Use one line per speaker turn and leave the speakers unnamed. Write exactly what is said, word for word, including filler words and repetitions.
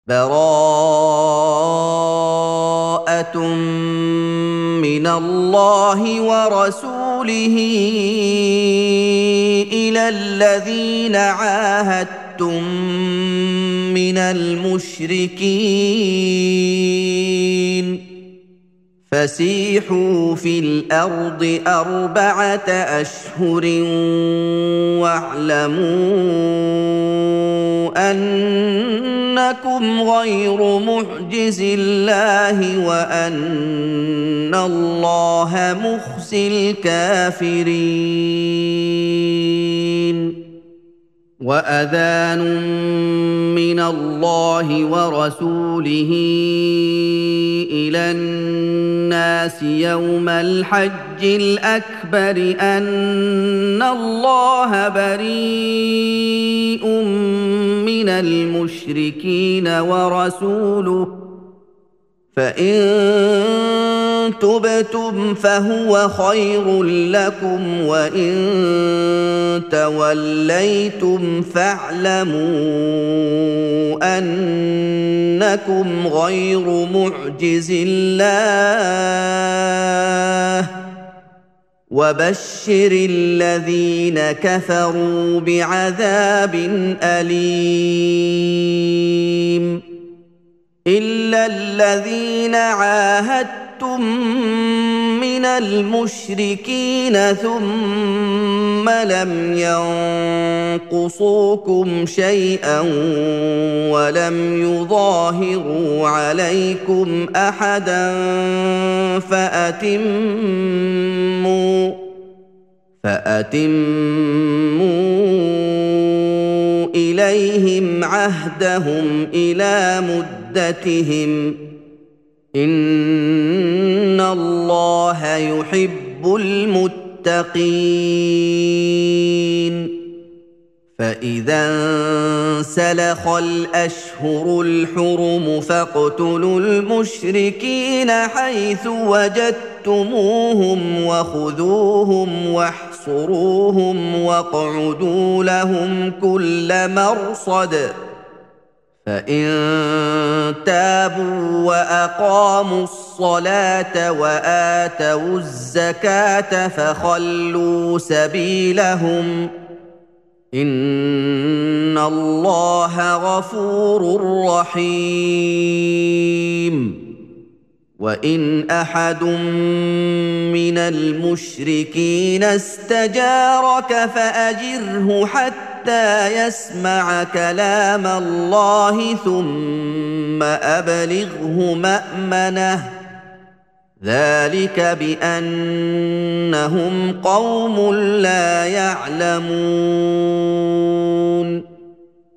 بَرَاءَةٌ مِّنَ اللَّهِ وَرَسُولِهِ إِلَى الَّذِينَ عَاهَدتُّم مِّنَ الْمُشْرِكِينَ فَسِيحُوا فِي الْأَرْضِ أَرْبَعَةَ أَشْهُرٍ وَاعْلَمُوا أَنَّكُمْ غَيْرُ مُعْجِزِي اللَّهِ وَأَنَّ اللَّهَ مُخْزِي الْكَافِرِينَ وَأَذَانٌ مِّنَ اللَّهِ وَرَسُولِهِ إِلَى النَّاسِ يَوْمَ الْحَجِّ الْأَكْبَرِ أَنَّ اللَّهَ بَرِيءٌ مِّنَ الْمُشْرِكِينَ وَرَسُولُهُ فَإِن تُبْتُمْ فَهُوَ خَيْرٌ لَّكُمْ وَإِن تَوَلَّيْتُمْ فَاعْلَمُوا أَنَّكُمْ غَيْرُ مُعْجِزِي اللَّهِ وَبَشِّرِ الَّذِينَ كَفَرُوا بِعَذَابٍ أَلِيمٍ إِلَّا الَّذِينَ عَاهَدتُّم مِّنَ الْمُشْرِكِينَ ثُمَّ لَمْ يَنقُصُوكُمْ شَيْئًا وَلَمْ يُظَاهِرُوا عَلَيْكُمْ أَحَدًا فَأَتِمُّوا فَأَتِمُّوا إِلَيْهِمْ عَهْدَهُمْ إِلَىٰ مُدَّتِهِمْ إِنَّ اللَّهَ يُحِبُّ الْمُتَّقِينَ فَإِذَا انسَلَخَ الْأَشْهُرُ الْحُرُمُ فَاقْتُلُوا الْمُشْرِكِينَ حَيْثُ وَجَدتُّمُوهُمْ وَخُذُوهُمْ وَاحْصُرُوهُمْ وَاقْعُدُوا لَهُمْ كُلَّ مَرْصَدٍ فَإِن تَابُوا وَأَقَامُوا الصَّلَاةَ وَآتَوُا الزَّكَاةَ فَخَلُّوا سَبِيلَهُمْ إِنَّ اللَّهَ غَفُورٌ رَّحِيمٌ وَإِنْ أَحَدٌ مِّنَ الْمُشْرِكِينَ اسْتَجَارَكَ فَأَجِرْهُ حَتَّىٰ يَسْمَعَ كَلَامَ اللَّهِ ثُمَّ أَبْلِغْهُ مَأْمَنَهُ ذَٰلِكَ بِأَنَّهُمْ قَوْمٌ لَّا يَعْلَمُونَ